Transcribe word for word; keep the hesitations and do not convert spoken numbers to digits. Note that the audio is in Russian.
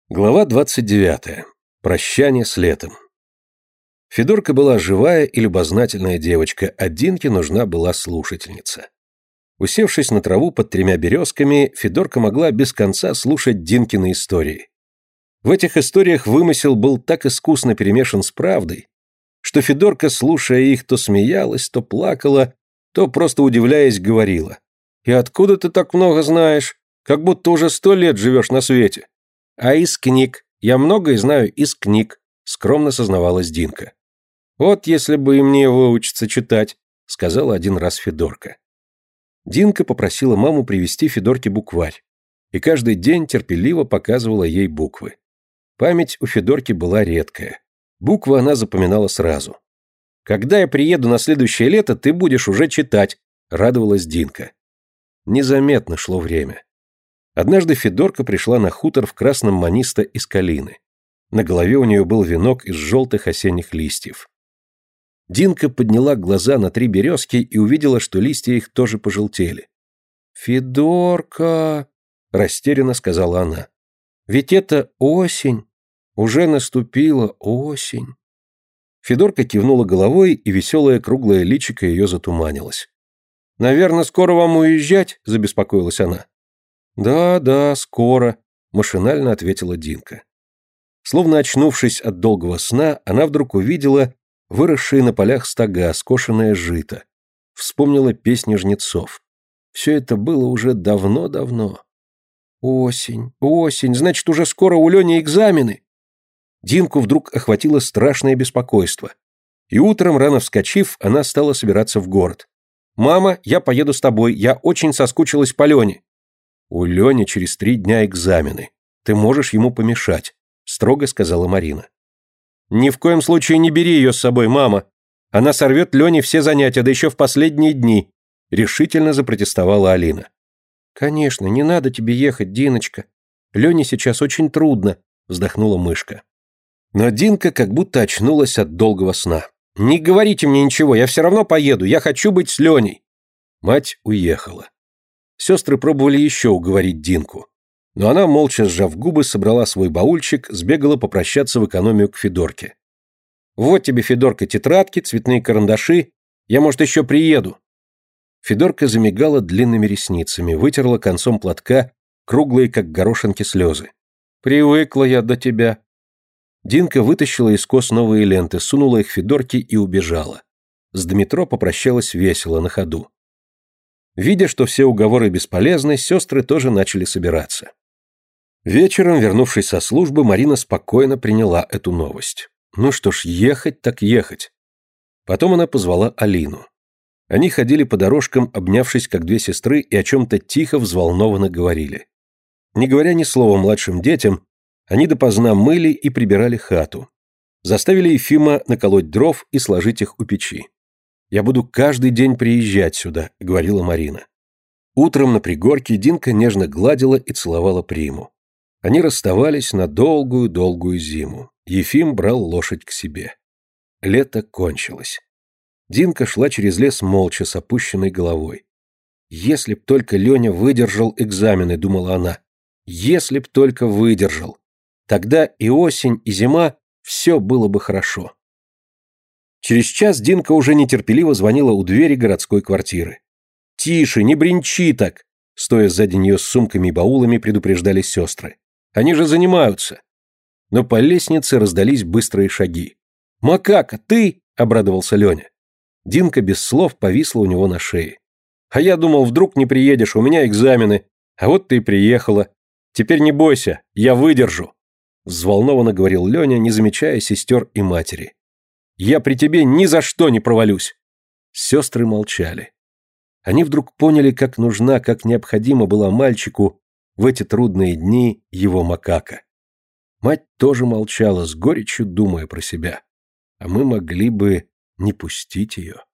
Глава двадцать девятая. Прощание с летом. Федорка была живая и любознательная девочка, а Динке нужна была слушательница. Усевшись на траву под тремя березками, Федорка могла без конца слушать Динкины истории. В этих историях вымысел был так искусно перемешан с правдой, что Федорка, слушая их, то смеялась, то плакала, то, просто удивляясь, говорила: «И откуда ты так много знаешь? Как будто уже сто лет живешь на свете». «А из книг. Я многое знаю из книг», — скромно сознавалась Динка. «Вот если бы и мне выучиться читать», — сказала один раз Федорка. Динка попросила маму привезти Федорке букварь, и каждый день терпеливо показывала ей буквы. Память у Федорки была редкая. Буквы она запоминала сразу. «Когда я приеду на следующее лето, ты будешь уже читать», — радовалась Динка. Незаметно шло время. Однажды Федорка пришла на хутор в красном маниста из калины. На голове у нее был венок из желтых осенних листьев. Динка подняла глаза на три березки и увидела, что листья их тоже пожелтели. «Федорка!» — растерянно сказала она. «Ведь это осень! Уже наступила осень!» Федорка кивнула головой, и веселое круглое личико ее затуманилось. «Наверное, скоро вам уезжать?» — забеспокоилась она. «Да, да, скоро», — машинально ответила Динка. Словно очнувшись от долгого сна, она вдруг увидела выросшие на полях стога, скошенное жито. Вспомнила песни жнецов. Все это было уже давно-давно. «Осень, осень, значит, уже скоро у Лени экзамены!» Динку вдруг охватило страшное беспокойство. И утром, рано вскочив, она стала собираться в город. «Мама, я поеду с тобой, я очень соскучилась по Лене». «У Лени через три дня экзамены. Ты можешь ему помешать», — строго сказала Марина. «Ни в коем случае не бери ее с собой, мама. Она сорвет Лене все занятия, да еще в последние дни», — решительно запротестовала Алина. «Конечно, не надо тебе ехать, Диночка. Лене сейчас очень трудно», — вздохнула мышка. Но Динка как будто очнулась от долгого сна. «Не говорите мне ничего, я все равно поеду, я хочу быть с Леней». Мать уехала. Сестры пробовали еще уговорить Динку. Но она, молча сжав губы, собрала свой баульчик, сбегала попрощаться в экономию к Федорке. «Вот тебе, Федорка, тетрадки, цветные карандаши. Я, может, еще приеду». Федорка замигала длинными ресницами, вытерла концом платка круглые, как горошинки, слезы. «Привыкла я до тебя». Динка вытащила из кос новые ленты, сунула их Федорке и убежала. С Дмитро попрощалась весело, на ходу. Видя, что все уговоры бесполезны, сестры тоже начали собираться. Вечером, вернувшись со службы, Марина спокойно приняла эту новость. Ну что ж, ехать так ехать. Потом она позвала Алину. Они ходили по дорожкам, обнявшись как две сестры, и о чем-то тихо, взволнованно говорили. Не говоря ни слова младшим детям, они допоздна мыли и прибирали хату. Заставили Ефима наколоть дров и сложить их у печи. «Я буду каждый день приезжать сюда», — говорила Марина. Утром на пригорке Динка нежно гладила и целовала Приму. Они расставались на долгую-долгую зиму. Ефим брал лошадь к себе. Лето кончилось. Динка шла через лес молча, с опущенной головой. «Если б только Леня выдержал экзамены», — думала она. «Если б только выдержал. Тогда и осень, и зима — все было бы хорошо». Через час Динка уже нетерпеливо звонила у двери городской квартиры. «Тише, не бренчи так!» Стоя сзади нее с сумками и баулами, предупреждали сестры. «Они же занимаются!» Но по лестнице раздались быстрые шаги. «Макака, ты?» — обрадовался Леня. Динка без слов повисла у него на шее. «А я думал, вдруг не приедешь, у меня экзамены. А вот ты и приехала. Теперь не бойся, я выдержу!» Взволнованно говорил Леня, не замечая сестер и матери. «Я при тебе ни за что не провалюсь!» Сестры молчали. Они вдруг поняли, как нужна, как необходима была мальчику в эти трудные дни его Макака. Мать тоже молчала, с горечью думая про себя. А мы могли бы не пустить ее.